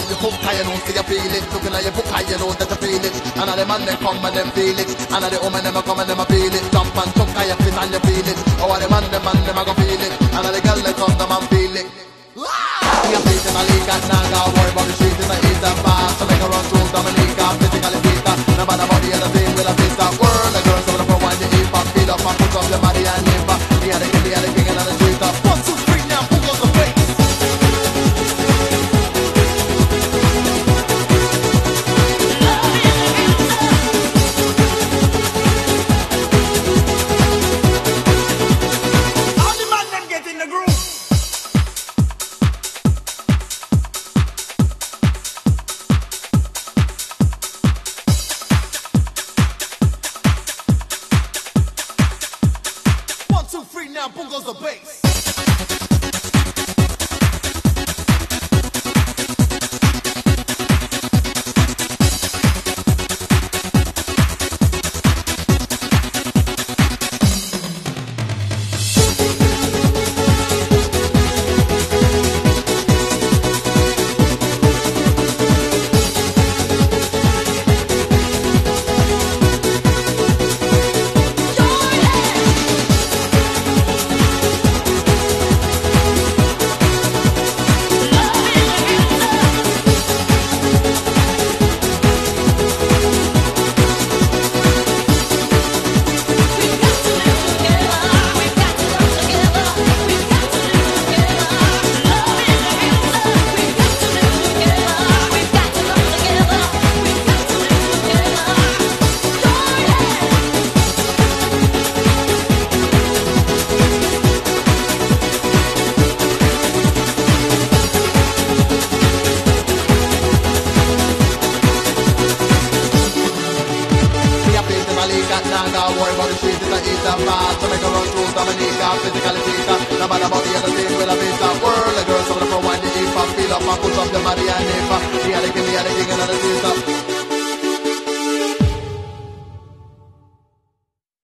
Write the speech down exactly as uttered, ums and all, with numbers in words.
up your foot, you know, see you feel it. Looking at your book, you know that you feel it. And all the man them come and them feel it. And all the woman them a come and them a feel it. Jump and tuck, you fit and you feel it. Oh, all the man them man them a go feel it. And all the girl they come them and feel it. We are facing a league and now got worry about the street in the east and fast. So make a run through Dominica, physically fit. No matter body and the thing with a fit. World, the girls over the front one, the hip hop, feel up and put up your body and hip hop. Me and the king, me and the king and the street up. One, two, three, now, who goes the place? Now, boom goes the bass. Worry about the street, it's a east and fast. So make a run through Dominica, physically fit. No matter body and the thing with a fit. World, the girls over the front one, the hip hop, feel up and put up the body and hip hop. Me and the king, me and the king and the street.